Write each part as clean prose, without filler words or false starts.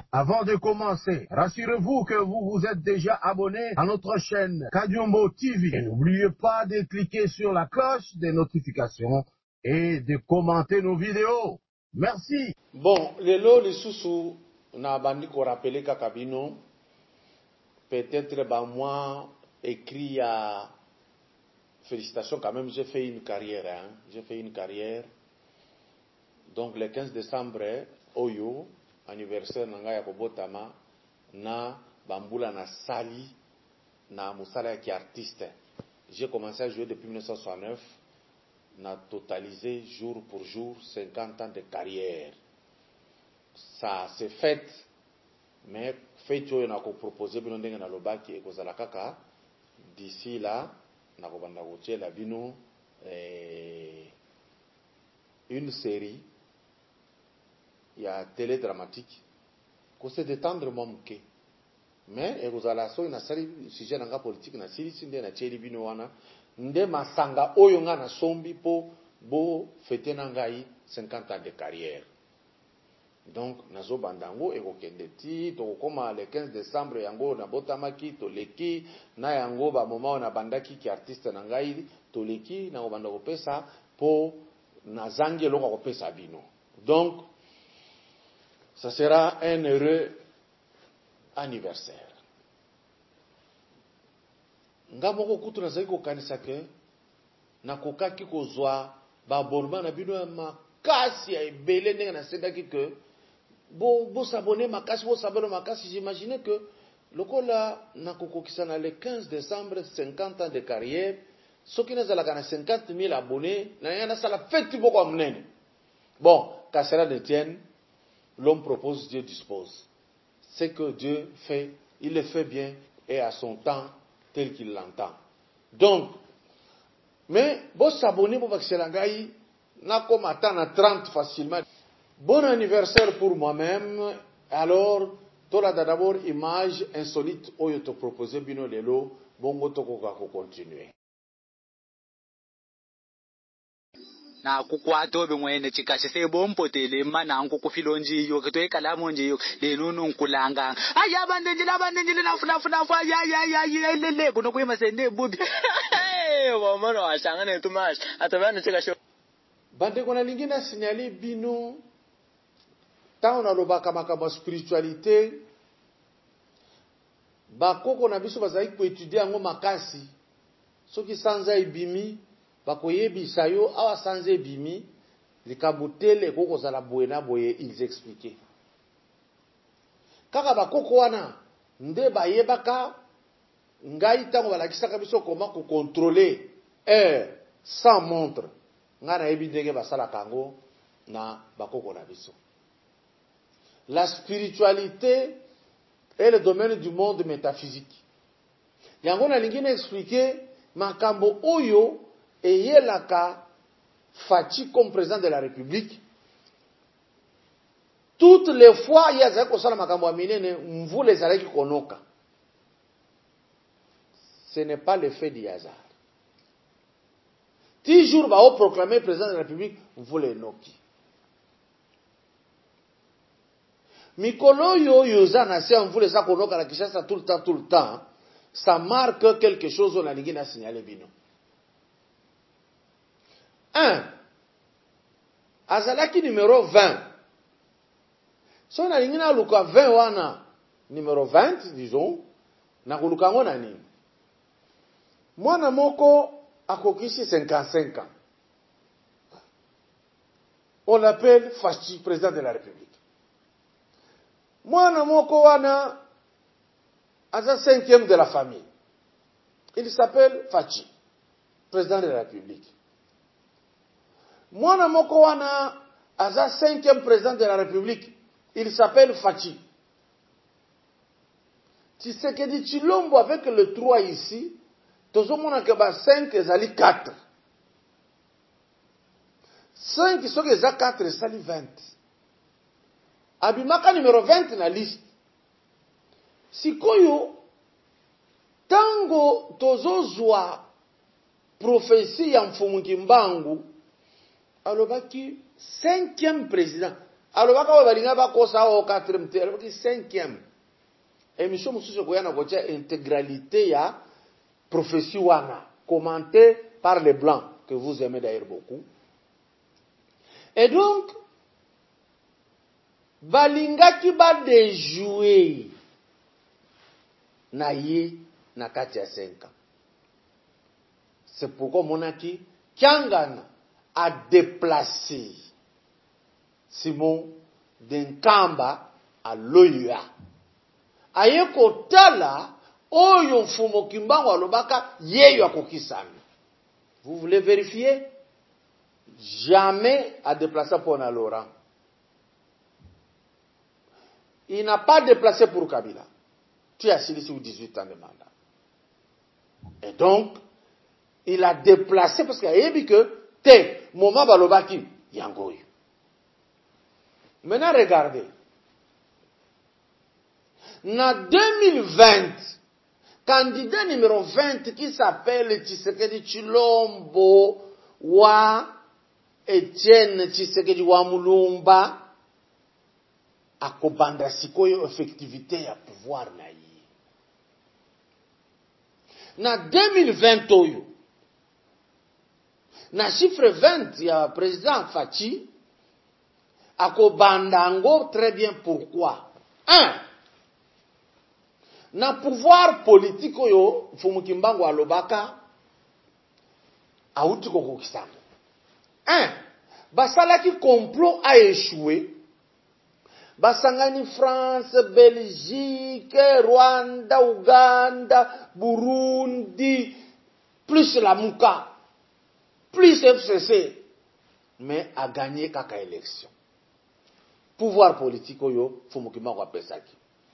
Avant de commencer, rassurez-vous que vous vous êtes déjà abonné à notre chaîne Kadiombo TV. Et n'oubliez pas de cliquer sur la cloche des notifications et de commenter nos vidéos. Merci. Bon, lelo lisusu na bandi ko rappeler kaka bino peut-être moi écrit à félicitations quand même, j'ai fait une carrière j'ai fait une carrière. Donc le 15 décembre oyo anniversaire nanga ya kobotama na bambula na sali na musala ya artiste. J'ai commencé à jouer depuis 1969. Na totalisé jour pour jour 50 ans de carrière. Ça s'est fait, mais fait que na ko proposer bino ndenge na lobaki e kozala kaka d'ici là na ko banda ko la bino une série il y a télé dramatique ko se détendre momuke mais e kozala so na sali sujet nanga politique na sili sinde na cheli bino wana nde masanga oyo nga na sombi po bo fete na ngai 50 ans de carrière. Donc nazo bandango e kokende ti to koma le 15 décembre yango na botamaki to leki na yango ba moment na bandaki ki artiste na ngai to leki na obanda ko pesa po na zangi eloko ko pesa bino. Donc ça sera un heureux anniversaire. Nga moko kutu na zaki ko kanisa ke na kokaki kozwa ba abonnement na bino ya makasi ya ebele ndenge na sendaki ke bo s'abonner makasi bo s'abonner makasi. J'imaginais que lokola na kokokisa na le 15 décembre 50 ans de carrière soki na zalaka na 50 000 abonnés na yana sala fête boko amnene. Bon, qu'à cela ne tienne, l'homme propose, Dieu dispose. C'est que Dieu fait, il le fait bien et à son temps tel qu'il l'entend. Donc, mais bon s'abonner pour Baxelangaï, n'a comme attendre à 30 facilement. Bon anniversaire pour moi-même. Alors, tu as d'abord image insolite où je te propose bino lelo, bon to ko continuer. Na kukwata obe mwene chikashe se bompotele mana nkuku filonji yo kito ekalamu nje yo le nunu nkulanga aya bandenjile nafu ya lele kuno kuyema sende bubi wamano ashangane tumash atabana chikashe bande kona lingina signali bino ta ona lobaka makamba spiritualité bakoko na biso bazali ko étudier ngo makasi soki sanza ibimi bakoyebisa yo awa sanze bimi likabutele kokozala boyena boye ils expliquaient kaka bakoko wana nde bayebaka ngai tango balakisaka biso comment ko contrôler heure sans montre ngana yebi ndenge basala kango na bakoko na biso. La spiritualité est le domaine du monde métaphysique. Yango na lingine expliquer makambo oyo eyelaka Fachi comme président de la République. Toutes les fois il y a zako sala makambo aminene mvule zalaki konoka. Ce n'est pas le fait du hasard. Toujours ba o proclamer président de la République mvule noki. Mikolo yo yoza na se mvule za konoka la Kinshasa tout le temps, ça marque quelque chose on a lingine a signalé bino. 1. Azalaki numéro 20. Si on a l'ingina luka 20 wana, numéro 20, disons, na kuluka ngona nini. Mwana moko akokisi 55 ans. On l'appelle Fachi, président de la République. Mwana moko wana aza 5e de la famille. Il s'appelle Fachi, président de la République. Mwana moko wana aza 5e président de la République. Il s'appelle Fachi. Tshisekedi Tshilombo avec le 3 ici, tozomona ke ba 5 ezali 4. 5 soki eza 4 ezali 20. Abimaka numéro 20 na liste. Sikoyo tango tozozwa prophétie ya Mfumu Kimbangu alobaki 5e président alobaka oyo balinga bakosa o 4e te alobaki 5e émission mosusu koya na kotia intégralité ya prophétie wana commenté par les blancs que vous aimez d'ailleurs beaucoup. Et donc balingaki ba déjouer na ye na kati ya 5 ans. C'est pourquoi monaki Kiangana a déplacé Simon d'Nkamba à Loya. Aye kotala oyo mfumo kimbango alobaka yeyo akokisami. Vous voulez vérifier? Jamais a déplacé pour Laurent. Il n'a pas déplacé pour Kabila. Tu as signé sur 18 ans de mandat. Et donc, il a déplacé parce qu'il a dit que te, moment balobaki, yangoyo. Maintenant, regardez. Na 2020, candidat numéro 20 qui s'appelle Tshisekedi Chilombo wa Etienne Tshisekedi wa Mulumba akobanda sikoyo effectivité ya pouvoir na ye. Na 2020 oyo, na chiffre 20 ya président Fachi akobanda ngo très bien pourquoi. 1. Na pouvoir politique oyo Mfumukimbangu alobaka auti kokokisana. 1. Basalaki complot a échoué. Basangani France, Belgique, Rwanda, Ouganda, Burundi, plus la Mouka, plus FCC, mais a gagné kaka élection. Pouvoir politique oyo Mfumukimbangu apesaki.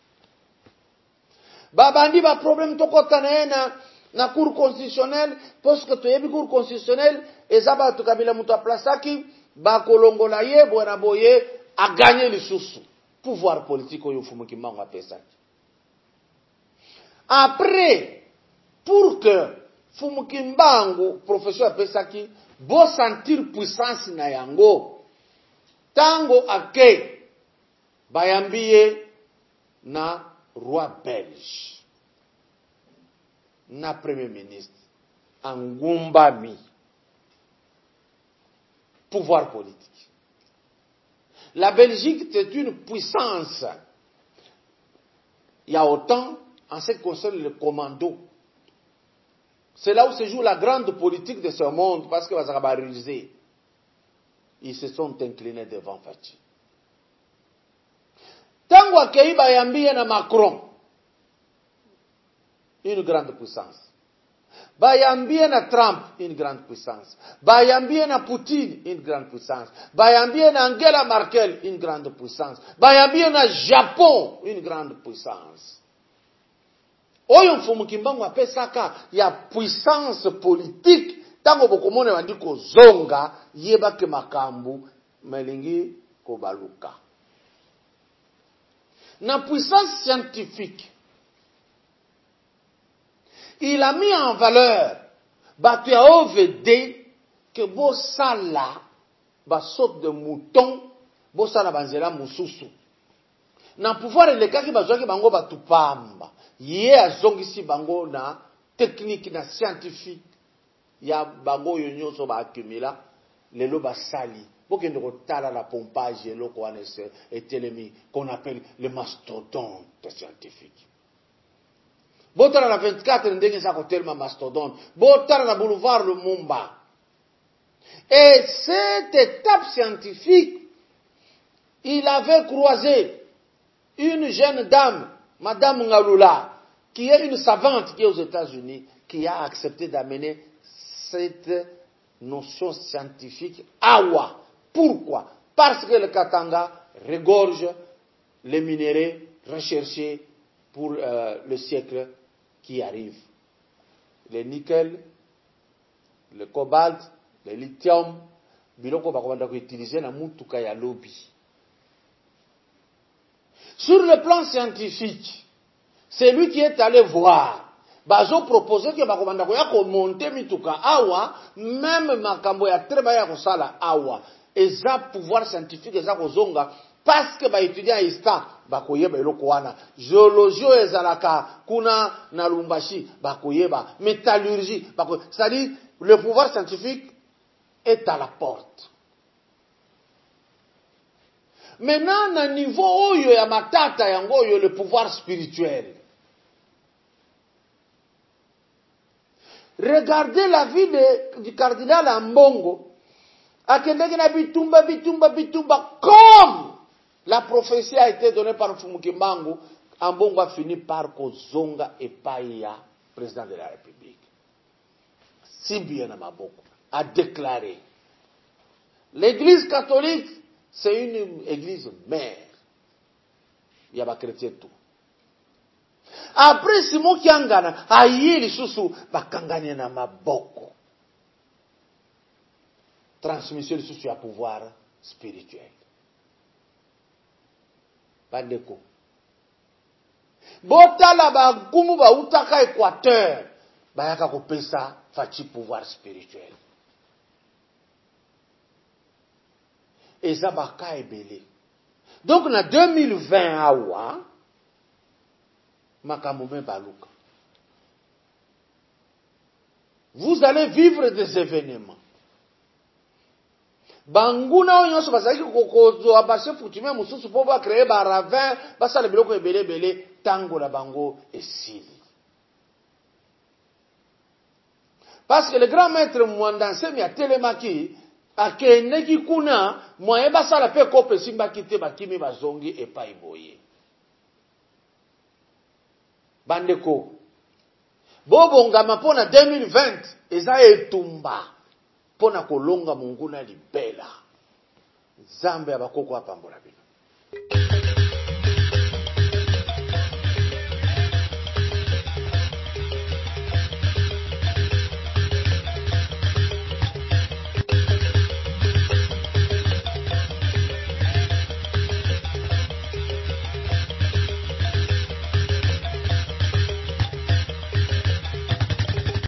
Babandi ba problème tokota na cour constitutionnelle parce que toyebi cour constitutionnelle ezaba tukabila mutu aplasaki ba kolongola ye bwana boye a gagné le sous pouvoir politique oyo Mfumukimbangu apesaki. Après pour que Mfumukimbangu professeur apesaki bo sentir puissance na yango tango ake bayambiye na roi belge na premier ministre Angumbami. Pouvoir politique. La Belgique est une puissance. Il y a autant en ce qui concerne le commando. C'est là où se joue la grande politique de ce monde parce que ils se sont inclinés devant Fachi. Tango akei bayambie na Macron, une grande puissance. Bayambie na Trump, une grande puissance. Bayambie na Poutine, une grande puissance. Bayambie na Angela Merkel, une grande puissance. Bayambie na Japon, une grande puissance. Oyo Mfumukimbangu apesaka ya puissance politique. Tango bokomone bandi kozonga yebake makambu melingi kobaluka. Na puissance scientifique, il a mis en valeur batu ya OVD que bosala basot de mouton bosala banzela mususu. Na pouvoir elekaki bazwaki bango batu pamba. Ye azongisi bango na technique na scientifique ya bango yo nyonso ba accumula lelo basali. Bokende kotala la pompage eloko wana etelemi qu'on appelle le mastodonte scientifique. Botala la 24 ndenge za kotelema mastodonte. Botala la boulevard Lumumba. Et cette étape scientifique, il avait croisé une jeune dame, Madame Ngalula, qui est une savante qui est aux États-Unis, qui a accepté d'amener cette notion scientifique awa. Pourquoi? Parce que le Katanga regorge les minéraux recherchés pour le siècle qui arrive. Le nickel, le cobalt, le lithium, biloko bakomanda ko utiliser na mutuka ya lobby. Sur le plan scientifique, c'est lui qui est allé voir. Bazo proposé que bakomanda ko ya ko monter mituka awa, même makambo ya treba ya ko sala awa. eza pouvoir scientifique eza kozonga parce que ba étudiant istant bakoyeba eloko wana géologie ezalaka kuna na Lumbashi bakoyeba métallurgie c'est-à-dire le pouvoir scientifique est à la porte. Maintenant na niveau oyo ya matata yango oyo le pouvoir spirituel. Regardez la vie du cardinal Ambongo. Akendeki na bitumba comme la prophétie a été donnée par Mfumukimbangu. Ambongo a fini par kozonga epaia président de la République. Simbia na maboko a déclaré l'église catholique c'est une église mère. Il y a pas chrétien tout. Après Simon Kiangana, aïe lisusu bakangani na maboko. Transmission lisusu ya pouvoir spirituel. Bandeko. Botala ba kumu ba utaka Équateur, bayaka kopesa fachi pouvoir spirituel. Eza baka ebele. Donc na 2020 awa makamome baluka. Vous allez vivre des événements. Banguna onyoso bazaki kokozo abase futimé mususu po ba créer ba ravin basala biloko ebele tango la bango esili. Parce que le grand maître Mwandanse mi a telemaki akeneki kuna moye basala pe kope simba kite bakimi bazongi epai boye. Bandeko. Bobongama pona 2020 eza etumba pona kolonga munguna libela. Zambe abakoko apambola bino.